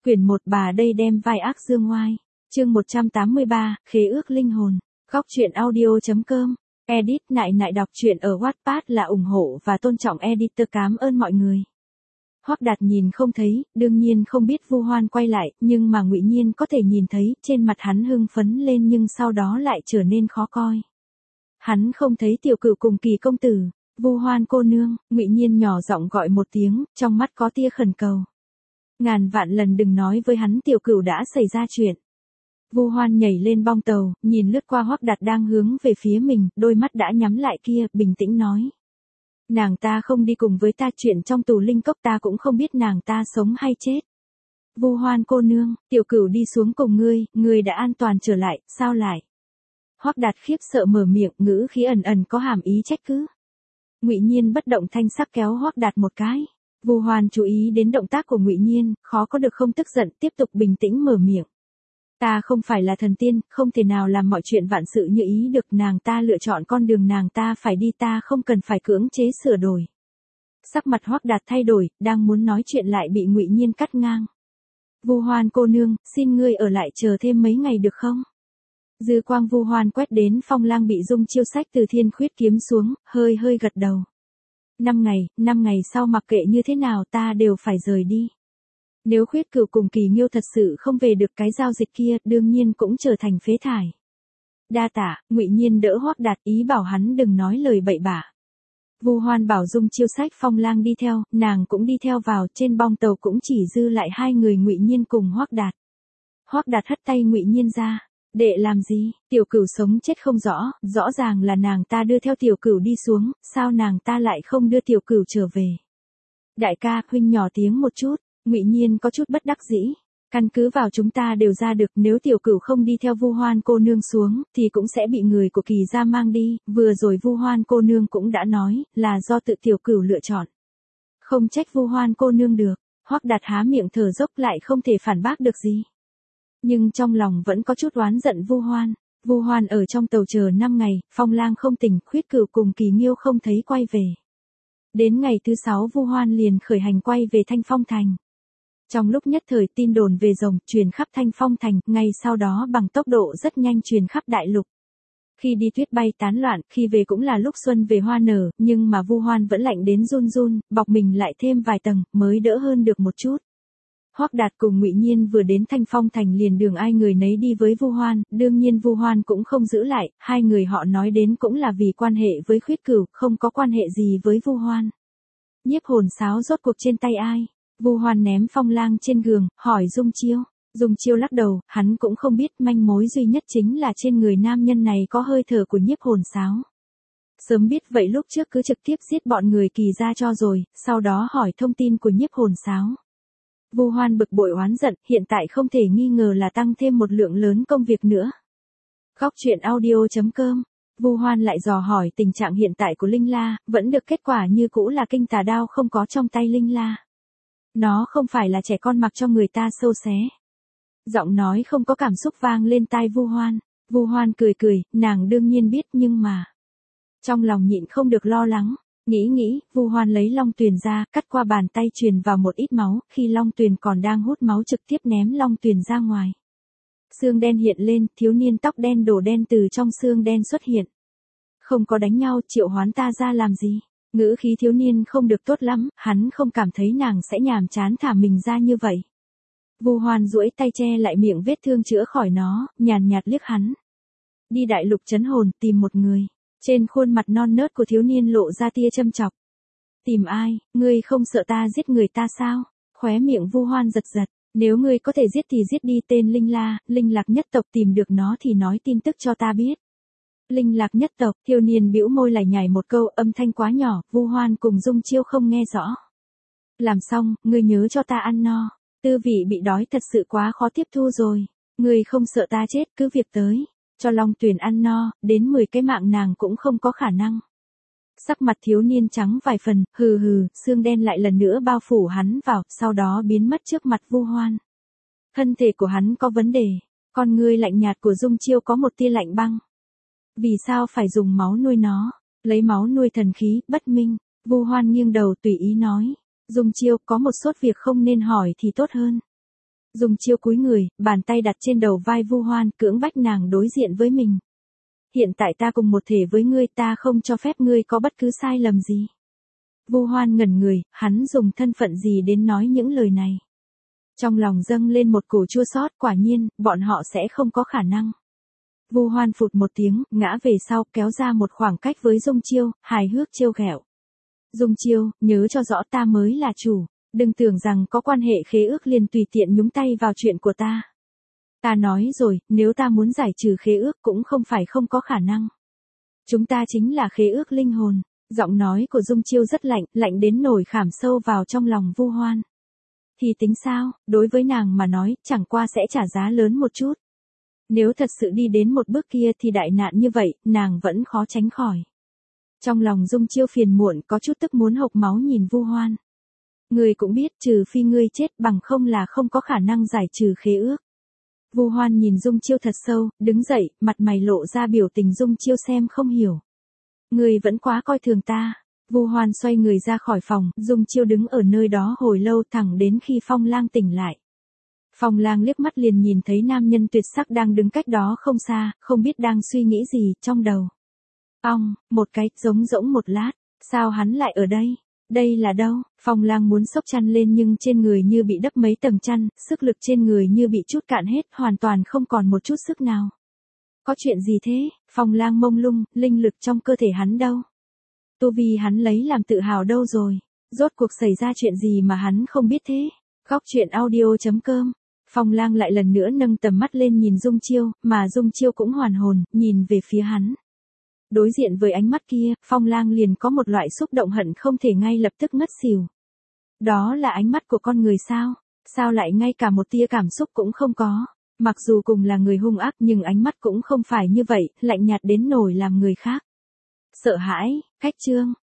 Quyển 1 bà đây đem vai ác dương oai. Chương 183, khế ước linh hồn. Góc truyện audio.com. Edit nại nại đọc truyện ở Wattpad là ủng hộ và tôn trọng editor, cảm ơn mọi người. Hoắc Đạt nhìn không thấy, đương nhiên không biết Vu Hoan quay lại, nhưng mà Ngụy Nhiên có thể nhìn thấy, trên mặt hắn hưng phấn lên nhưng sau đó lại trở nên khó coi. Hắn không thấy Tiểu Cửu cùng Kỳ công tử. Vu Hoan cô nương, Ngụy Nhiên nhỏ giọng gọi một tiếng, trong mắt có tia khẩn cầu. Ngàn vạn lần đừng nói với hắn Tiểu Cửu đã xảy ra chuyện. Vu Hoan nhảy lên bong tàu, nhìn lướt qua Hoắc Đạt đang hướng về phía mình, đôi mắt đã nhắm lại kia, bình tĩnh nói. Nàng ta không đi cùng với ta, chuyện trong tù linh cốc ta cũng không biết nàng ta sống hay chết. Vu Hoan cô nương, Tiểu Cửu đi xuống cùng ngươi đã an toàn trở lại, sao lại? Hoắc Đạt khiếp sợ mở miệng, ngữ khí ẩn ẩn có hàm ý trách cứ. Ngụy Nhiên bất động thanh sắc kéo Hoắc Đạt một cái. Vu Hoan chú ý đến động tác của Ngụy Nhiên, khó có được không tức giận, tiếp tục bình tĩnh mở miệng. Ta không phải là thần tiên, không thể nào làm mọi chuyện vạn sự như ý được, nàng ta lựa chọn con đường nàng ta phải đi, ta không cần phải cưỡng chế sửa đổi. Sắc mặt Hoắc Đạt thay đổi, đang muốn nói chuyện lại bị Ngụy Nhiên cắt ngang. Vu Hoan cô nương, xin ngươi ở lại chờ thêm mấy ngày được không? Dư quang Vu Hoan quét đến Phong Lang bị Dung Chiêu xách từ Thiên Khuyết kiếm xuống, hơi gật đầu. 5 ngày sau mặc kệ như thế nào ta đều phải rời đi. Nếu Khuyết Cửu cùng Kỳ Nghiêu thật sự không về được, cái giao dịch kia đương nhiên cũng trở thành phế thải. Đa tạ, Ngụy Nhiên đỡ Hoắc Đạt, ý bảo hắn đừng nói lời bậy bạ. Vu Hoan bảo Dung Chiêu xách Phong Lang đi theo, nàng cũng đi theo vào, trên bong tàu cũng chỉ dư lại hai người Ngụy Nhiên cùng Hoắc Đạt. Hoắc Đạt hất tay Ngụy Nhiên ra. Đệ làm gì? Tiểu Cửu sống chết không rõ, rõ ràng là nàng ta đưa theo Tiểu Cửu đi xuống, sao nàng ta lại không đưa Tiểu Cửu trở về? Đại ca, huynh nhỏ tiếng một chút. Ngụy Nhiên có chút bất đắc dĩ. Căn cứ vào chúng ta đều ra được, nếu Tiểu Cửu không đi theo Vu Hoan cô nương xuống, thì cũng sẽ bị người của Kỳ gia mang đi, vừa rồi Vu Hoan cô nương cũng đã nói, là do tự Tiểu Cửu lựa chọn. Không trách Vu Hoan cô nương được. Hoắc Đạt há miệng thở dốc lại không thể phản bác được gì. Nhưng trong lòng vẫn có chút oán giận Vu Hoan. Vu Hoan ở trong tàu chờ 5 ngày, Phong Lang không tỉnh, Khuyết Cửu cùng Kỳ Nghiêu không thấy quay về. Đến ngày thứ 6 Vu Hoan liền khởi hành quay về Thanh Phong Thành. Trong lúc nhất thời tin đồn về rồng truyền khắp Thanh Phong Thành, ngay sau đó bằng tốc độ rất nhanh truyền khắp đại lục. Khi đi tuyết bay tán loạn, khi về cũng là lúc xuân về hoa nở, nhưng mà Vu Hoan vẫn lạnh đến run run, bọc mình lại thêm vài tầng, mới đỡ hơn được một chút. Hoắc Đạt cùng Ngụy Nhiên vừa đến Thanh Phong Thành liền đường ai người nấy đi với Vu Hoan, đương nhiên Vu Hoan cũng không giữ lại, hai người họ nói đến cũng là vì quan hệ với Khuyết Cửu, không có quan hệ gì với Vu Hoan. Nhiếp hồn sáo rốt cuộc trên tay ai? Vu Hoan ném Phong Lang trên giường, hỏi Dung Chiêu. Dung Chiêu lắc đầu, hắn cũng không biết, manh mối duy nhất chính là trên người nam nhân này có hơi thở của nhiếp hồn sáo. Sớm biết vậy lúc trước cứ trực tiếp giết bọn người Kỳ gia cho rồi, sau đó hỏi thông tin của nhiếp hồn sáo. Vu Hoan bực bội oán giận, hiện tại không thể nghi ngờ là tăng thêm một lượng lớn công việc nữa. Góc truyện audio.com. Vu Hoan lại dò hỏi tình trạng hiện tại của Linh La, vẫn được kết quả như cũ là kinh tà đao không có trong tay Linh La. Nó không phải là trẻ con mặc cho người ta sâu xé. Giọng nói không có cảm xúc vang lên tai Vu Hoan. Vu Hoan cười, nàng đương nhiên biết nhưng mà. Trong lòng nhịn không được lo lắng. Nghĩ, Vu Hoan lấy long tuyền ra, cắt qua bàn tay truyền vào một ít máu, khi long tuyền còn đang hút máu trực tiếp ném long tuyền ra ngoài. Xương đen hiện lên, thiếu niên tóc đen đổ đen từ trong xương đen xuất hiện. Không có đánh nhau, triệu hoán ta ra làm gì? Ngữ khí thiếu niên không được tốt lắm, hắn không cảm thấy nàng sẽ nhàm chán thả mình ra như vậy. Vu Hoan duỗi tay che lại miệng vết thương chữa khỏi nó, nhàn nhạt liếc hắn. Đi đại lục trấn hồn tìm một người. Trên khuôn mặt non nớt của thiếu niên lộ ra tia châm chọc. Tìm ai, ngươi không sợ ta giết người ta sao? Khóe miệng Vu Hoan giật, nếu ngươi có thể giết thì giết đi, tên Linh La, Linh Lạc nhất tộc, tìm được nó thì nói tin tức cho ta biết. Linh Lạc nhất tộc, thiếu niên bĩu môi lải nhải một câu, âm thanh quá nhỏ, Vu Hoan cùng Dung Chiêu không nghe rõ. Làm xong, ngươi nhớ cho ta ăn no, tư vị bị đói thật sự quá khó tiếp thu rồi. Ngươi không sợ ta chết, cứ việc tới. Cho Long Tuyền ăn no, đến 10 cái mạng nàng cũng không có khả năng. Sắc mặt thiếu niên trắng vài phần, hừ, xương đen lại lần nữa bao phủ hắn vào, sau đó biến mất trước mặt Vu Hoan. Thân thể của hắn có vấn đề, con ngươi lạnh nhạt của Dung Chiêu có một tia lạnh băng. Vì sao phải dùng máu nuôi nó? Lấy máu nuôi thần khí, bất minh. Vu Hoan nghiêng đầu tùy ý nói. Dung Chiêu, có một số việc không nên hỏi thì tốt hơn. Dung Chiêu cúi người, bàn tay đặt trên đầu vai Vu Hoan, cưỡng bách nàng đối diện với mình. Hiện tại ta cùng một thể với ngươi, ta không cho phép ngươi có bất cứ sai lầm gì. Vu Hoan ngẩn người, hắn dùng thân phận gì đến nói những lời này. Trong lòng dâng lên một cổ chua xót, quả nhiên, bọn họ sẽ không có khả năng. Vu Hoan phụt một tiếng, ngã về sau, kéo ra một khoảng cách với Dung Chiêu, hài hước trêu ghẹo. Dung Chiêu, nhớ cho rõ ta mới là chủ, đừng tưởng rằng có quan hệ khế ước liền tùy tiện nhúng tay vào chuyện của ta. Ta nói rồi, nếu ta muốn giải trừ khế ước cũng không phải không có khả năng. Chúng ta chính là khế ước linh hồn. Giọng nói của Dung Chiêu rất lạnh, lạnh đến nổi khảm sâu vào trong lòng Vu Hoan. Thì tính sao, đối với nàng mà nói, chẳng qua sẽ trả giá lớn một chút. Nếu thật sự đi đến một bước kia thì đại nạn như vậy, nàng vẫn khó tránh khỏi. Trong lòng Dung Chiêu phiền muộn, có chút tức muốn hộc máu nhìn Vu Hoan. Ngươi cũng biết, trừ phi ngươi chết, bằng không là không có khả năng giải trừ khế ước. Vu Hoan nhìn Dung Chiêu thật sâu, đứng dậy, mặt mày lộ ra biểu tình Dung Chiêu xem không hiểu. Ngươi vẫn quá coi thường ta. Vu Hoan xoay người ra khỏi phòng, Dung Chiêu đứng ở nơi đó hồi lâu, thẳng đến khi Phong Lang tỉnh lại. Phong Lang liếc mắt liền nhìn thấy nam nhân tuyệt sắc đang đứng cách đó không xa, không biết đang suy nghĩ gì trong đầu. Một cái, giống rỗng một lát, sao hắn lại ở đây? Đây là đâu? Phong Lang muốn xốc chăn lên nhưng trên người như bị đắp mấy tầng chăn, sức lực trên người như bị trút cạn hết, hoàn toàn không còn một chút sức nào. Có chuyện gì thế? Phong Lang mông lung, linh lực trong cơ thể hắn đâu? Tu vi hắn lấy làm tự hào đâu rồi? Rốt cuộc xảy ra chuyện gì mà hắn không biết thế? Góc truyện audio.com. Phong Lang lại lần nữa nâng tầm mắt lên nhìn Dung Chiêu, mà Dung Chiêu cũng hoàn hồn, nhìn về phía hắn. Đối diện với ánh mắt kia, Phong Lang liền có một loại xúc động hận không thể ngay lập tức ngất xỉu. Đó là ánh mắt của con người sao? Sao lại ngay cả một tia cảm xúc cũng không có? Mặc dù cùng là người hung ác nhưng ánh mắt cũng không phải như vậy, lạnh nhạt đến nổi làm người khác sợ hãi. Cách chương